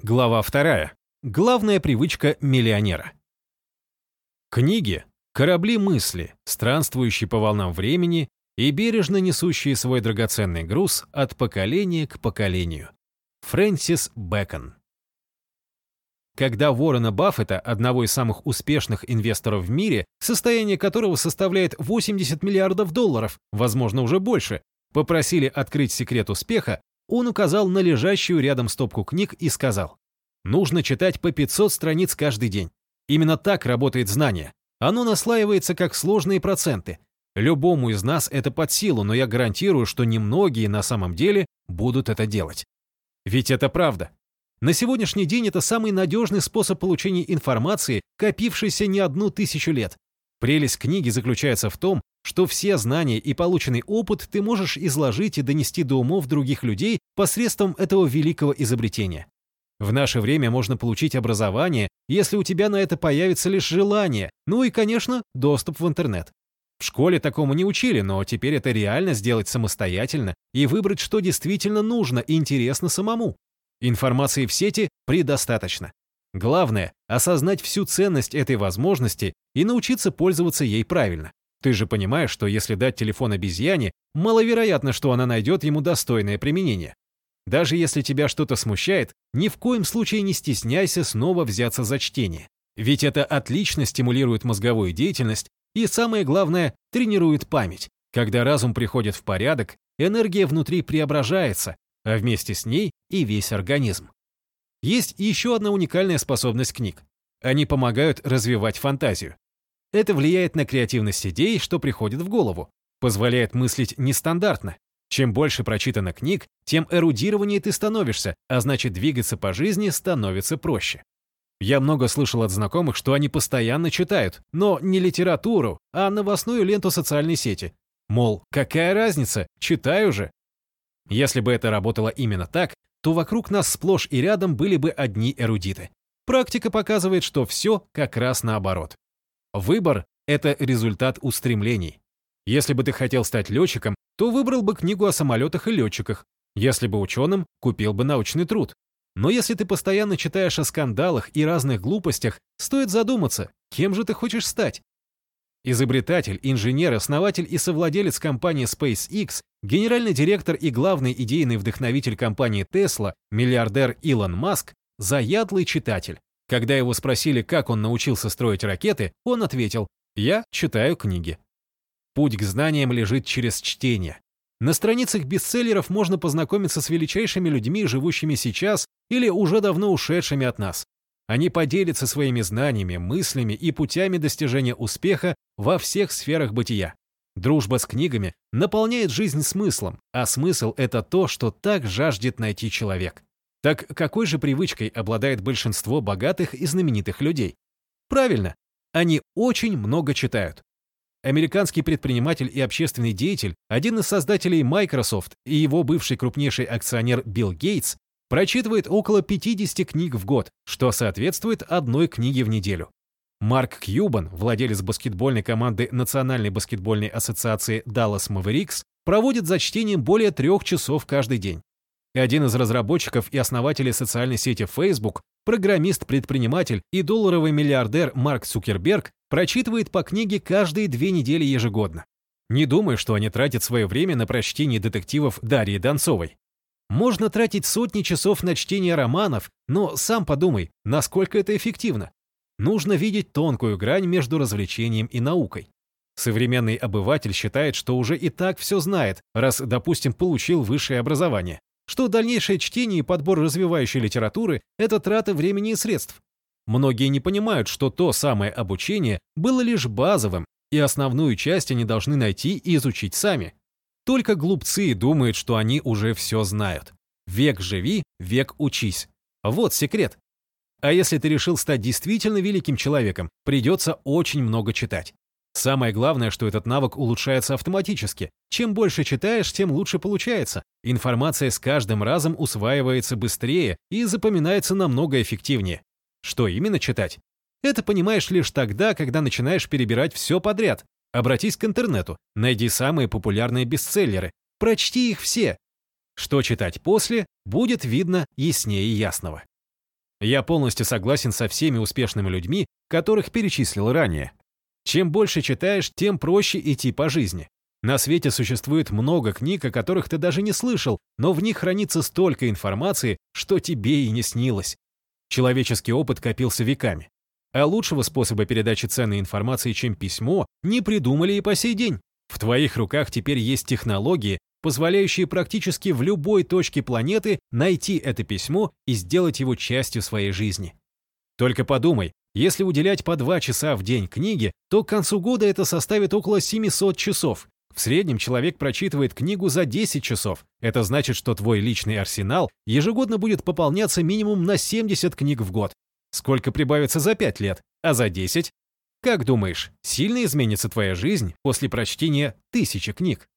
Глава 2. Главная привычка миллионера. Книги – корабли мысли, странствующие по волнам времени и бережно несущие свой драгоценный груз от поколения к поколению. Фрэнсис Бэкон. Когда Уоррена Баффета, одного из самых успешных инвесторов в мире, состояние которого составляет $80 миллиардов, возможно, уже больше, попросили открыть секрет успеха, он указал на лежащую рядом стопку книг и сказал: «Нужно читать по 500 страниц каждый день. Именно так работает знание. Оно наслаивается как сложные проценты. Любому из нас это под силу, но я гарантирую, что немногие на самом деле будут это делать». Ведь это правда. На сегодняшний день это самый надежный способ получения информации, копившийся не 1000 лет. Прелесть книги заключается в том, что все знания и полученный опыт ты можешь изложить и донести до умов других людей посредством этого великого изобретения. В наше время можно получить образование, если у тебя на это появится лишь желание, ну и, конечно, доступ в интернет. В школе такому не учили, но теперь это реально сделать самостоятельно и выбрать, что действительно нужно и интересно самому. Информации в сети предостаточно. Главное – осознать всю ценность этой возможности и научиться пользоваться ей правильно. Ты же понимаешь, что если дать телефон обезьяне, маловероятно, что она найдет ему достойное применение. Даже если тебя что-то смущает, ни в коем случае не стесняйся снова взяться за чтение. Ведь это отлично стимулирует мозговую деятельность и, самое главное, тренирует память. Когда разум приходит в порядок, энергия внутри преображается, а вместе с ней и весь организм. Есть еще одна уникальная способность книг. Они помогают развивать фантазию. Это влияет на креативность идей, что приходит в голову, позволяет мыслить нестандартно. Чем больше прочитано книг, тем эрудированнее ты становишься, а значит, двигаться по жизни становится проще. Я много слышал от знакомых, что они постоянно читают, но не литературу, а новостную ленту социальной сети. Мол, какая разница, читаю же. Если бы это работало именно так, то вокруг нас сплошь и рядом были бы одни эрудиты. Практика показывает, что все как раз наоборот. Выбор – это результат устремлений. Если бы ты хотел стать летчиком, то выбрал бы книгу о самолетах и летчиках. Если бы ученым, купил бы научный труд. Но если ты постоянно читаешь о скандалах и разных глупостях, стоит задуматься, кем же ты хочешь стать? Изобретатель, инженер, основатель и совладелец компании SpaceX, генеральный директор и главный идейный вдохновитель компании Tesla, миллиардер Илон Маск, заядлый читатель. Когда его спросили, как он научился строить ракеты, он ответил: «Я читаю книги». Путь к знаниям лежит через чтение. На страницах бестселлеров можно познакомиться с величайшими людьми, живущими сейчас или уже давно ушедшими от нас. Они поделятся своими знаниями, мыслями и путями достижения успеха во всех сферах бытия. Дружба с книгами наполняет жизнь смыслом, а смысл – это то, что так жаждет найти человек. Так какой же привычкой обладает большинство богатых и знаменитых людей? Правильно, они очень много читают. Американский предприниматель и общественный деятель, один из создателей Microsoft и его бывший крупнейший акционер Билл Гейтс, прочитывает около 50 книг в год, что соответствует одной книге в неделю. Марк Кьюбан, владелец баскетбольной команды Национальной баскетбольной ассоциации Dallas Mavericks, проводит за чтением более 3 часов каждый день. Один из разработчиков и основателей социальной сети Facebook, программист, предприниматель и долларовый миллиардер Марк Цукерберг прочитывает по книге каждые 2 недели ежегодно. Не думай, что они тратят свое время на прочтение детективов Дарьи Донцовой. Можно тратить сотни часов на чтение романов, но сам подумай, насколько это эффективно. Нужно видеть тонкую грань между развлечением и наукой. Современный обыватель считает, что уже и так все знает, раз, допустим, получил высшее образование, что дальнейшее чтение и подбор развивающей литературы – это трата времени и средств. Многие не понимают, что то самое обучение было лишь базовым, и основную часть они должны найти и изучить сами. Только глупцы думают, что они уже все знают. Век живи, век учись. Вот секрет. А если ты решил стать действительно великим человеком, придется очень много читать. Самое главное, что этот навык улучшается автоматически. Чем больше читаешь, тем лучше получается. Информация с каждым разом усваивается быстрее и запоминается намного эффективнее. Что именно читать? Это понимаешь лишь тогда, когда начинаешь перебирать все подряд. Обратись к интернету, найди самые популярные бестселлеры, прочти их все. Что читать после, будет видно яснее ясного. Я полностью согласен со всеми успешными людьми, которых перечислил ранее. Чем больше читаешь, тем проще идти по жизни. На свете существует много книг, о которых ты даже не слышал, но в них хранится столько информации, что тебе и не снилось. Человеческий опыт копился веками. А лучшего способа передачи ценной информации, чем письмо, не придумали и по сей день. В твоих руках теперь есть технологии, позволяющие практически в любой точке планеты найти это письмо и сделать его частью своей жизни. Только подумай, если уделять по 2 часа в день книге, то к концу года это составит около 700 часов. В среднем человек прочитывает книгу за 10 часов. Это значит, что твой личный арсенал ежегодно будет пополняться минимум на 70 книг в год. Сколько прибавится за 5 лет, а за 10? Как думаешь, сильно изменится твоя жизнь после прочтения 1000 книг?